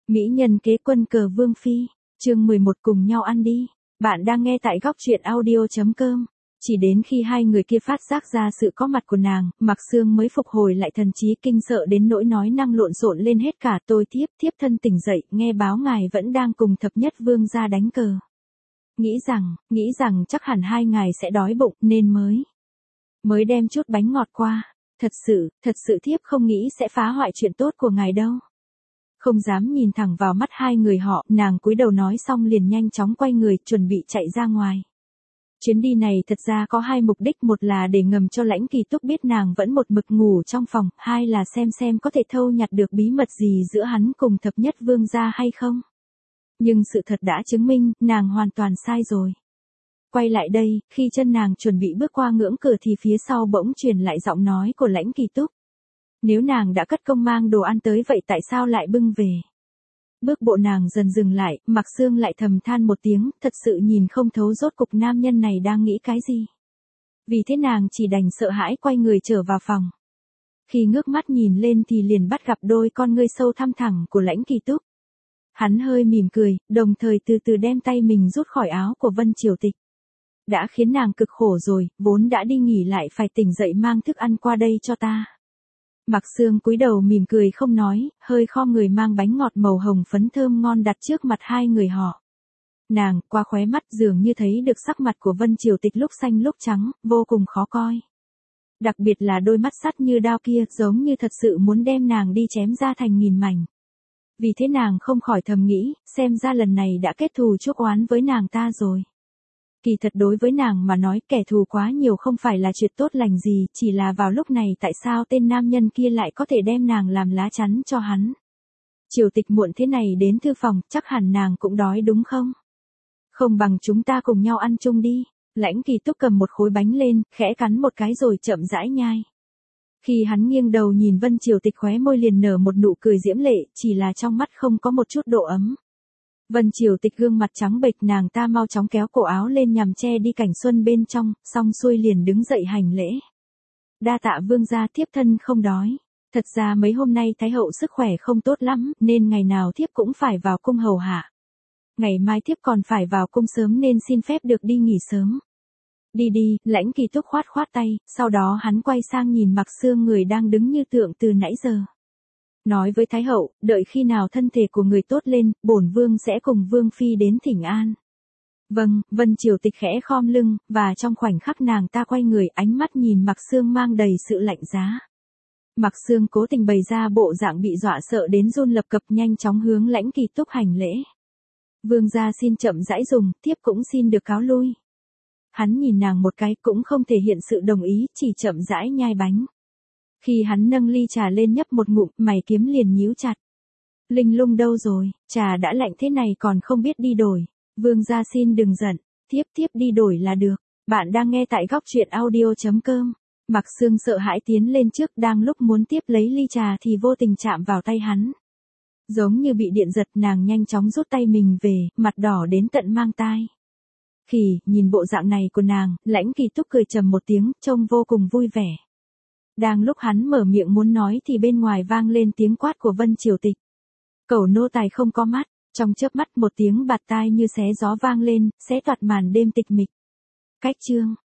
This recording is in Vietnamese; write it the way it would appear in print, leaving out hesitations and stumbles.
Mỹ nhân kế quân cờ Vương Phi, chương 11 cùng nhau ăn đi. Bạn đang nghe tại góc truyện audio.com. Chỉ đến khi hai người kia phát giác ra sự có mặt của nàng, Mạc Sương mới phục hồi lại thần trí, kinh sợ đến nỗi nói năng lộn xộn lên hết cả. Tôi thiếp thân tỉnh dậy, nghe báo ngài vẫn đang cùng thập nhất vương gia đánh cờ. Nghĩ rằng chắc hẳn hai ngài sẽ đói bụng nên mới đem chút bánh ngọt qua. Thật sự thiếp không nghĩ sẽ phá hoại chuyện tốt của ngài đâu. Không dám nhìn thẳng vào mắt hai người họ, nàng cúi đầu nói xong liền nhanh chóng quay người, chuẩn bị chạy ra ngoài. Chuyến đi này thật ra có hai mục đích, một là để ngầm cho Lãnh Kỳ Túc biết nàng vẫn một mực ngủ trong phòng, hai là xem có thể thâu nhặt được bí mật gì giữa hắn cùng thập nhất vương gia hay không. Nhưng sự thật đã chứng minh, nàng hoàn toàn sai rồi. Quay lại đây, khi chân nàng chuẩn bị bước qua ngưỡng cửa thì phía sau bỗng truyền lại giọng nói của Lãnh Kỳ Túc. Nếu nàng đã cất công mang đồ ăn tới vậy tại sao lại bưng về? Bước bộ nàng dần dừng lại, Mạc Sương lại thầm than một tiếng, thật sự nhìn không thấu rốt cục nam nhân này đang nghĩ cái gì. Vì thế nàng chỉ đành sợ hãi quay người trở vào phòng. Khi ngước mắt nhìn lên thì liền bắt gặp đôi con ngươi sâu thăm thẳm của Lãnh Kỳ Túc. Hắn hơi mỉm cười, đồng thời từ từ đem tay mình rút khỏi áo của Vân Triều Tịch. Đã khiến nàng cực khổ rồi, vốn đã đi nghỉ lại phải tỉnh dậy mang thức ăn qua đây cho ta. Mạc Sương cúi đầu mỉm cười không nói, hơi khom người mang bánh ngọt màu hồng phấn thơm ngon đặt trước mặt hai người họ. Nàng, qua khóe mắt dường như thấy được sắc mặt của Vân Triều Tịch lúc xanh lúc trắng, vô cùng khó coi. Đặc biệt là đôi mắt sắt như đao kia, giống như thật sự muốn đem nàng đi chém ra thành nghìn mảnh. Vì thế nàng không khỏi thầm nghĩ, xem ra lần này đã kết thù chuốc oán với nàng ta rồi. Kỳ thật đối với nàng mà nói kẻ thù quá nhiều không phải là chuyện tốt lành gì, chỉ là vào lúc này tại sao tên nam nhân kia lại có thể đem nàng làm lá chắn cho hắn. Triều Tịch muộn thế này đến thư phòng, chắc hẳn nàng cũng đói đúng không? Không bằng chúng ta cùng nhau ăn chung đi. Lãnh Kỳ Túc cầm một khối bánh lên, khẽ cắn một cái rồi chậm rãi nhai. Khi hắn nghiêng đầu nhìn Vân Triều Tịch khóe môi liền nở một nụ cười diễm lệ, chỉ là trong mắt không có một chút độ ấm. Vân Triều Tịch gương mặt trắng bệch, nàng ta mau chóng kéo cổ áo lên nhằm che đi cảnh xuân bên trong, xong xuôi liền đứng dậy hành lễ. Đa tạ vương gia, thiếp thân không đói. Thật ra mấy hôm nay Thái hậu sức khỏe không tốt lắm, nên ngày nào thiếp cũng phải vào cung hầu hạ. Ngày mai thiếp còn phải vào cung sớm nên xin phép được đi nghỉ sớm. Đi, Lãnh Kỳ Túc khoát tay, sau đó hắn quay sang nhìn Mạc Sương người đang đứng như tượng từ nãy giờ. Nói với Thái hậu, đợi khi nào thân thể của người tốt lên, bổn vương sẽ cùng vương phi đến thỉnh an. Vâng, Vân Triều Tịch khẽ khom lưng, và trong khoảnh khắc nàng ta quay người, ánh mắt nhìn Mạc Sương mang đầy sự lạnh giá. Mạc Sương cố tình bày ra bộ dạng bị dọa sợ đến run lập cập, nhanh chóng hướng Lãnh Kỳ Túc hành lễ. Vương gia xin chậm rãi dùng, thiếp cũng xin được cáo lui. Hắn nhìn nàng một cái cũng không thể hiện sự đồng ý, chỉ chậm rãi nhai bánh. Khi hắn nâng ly trà lên nhấp một ngụm, mày kiếm liền nhíu chặt. Linh Lung đâu rồi, trà đã lạnh thế này còn không biết đi đổi. Vương gia xin đừng giận, thiếp đi đổi là được. Bạn đang nghe tại góc truyện audio.com. Mạc Sương sợ hãi tiến lên trước, đang lúc muốn tiếp lấy ly trà thì vô tình chạm vào tay hắn. Giống như bị điện giật, nàng nhanh chóng rút tay mình về, mặt đỏ đến tận mang tai. Nhìn bộ dạng này của nàng, Lãnh Kỳ Túc cười trầm một tiếng, trông vô cùng vui vẻ. Đang lúc hắn mở miệng muốn nói thì bên ngoài vang lên tiếng quát của Vân Triều Tịch. Cẩu nô tài không có mắt, trong chớp mắt một tiếng bạt tai như xé gió vang lên, xé toạc màn đêm tịch mịch. Cách chương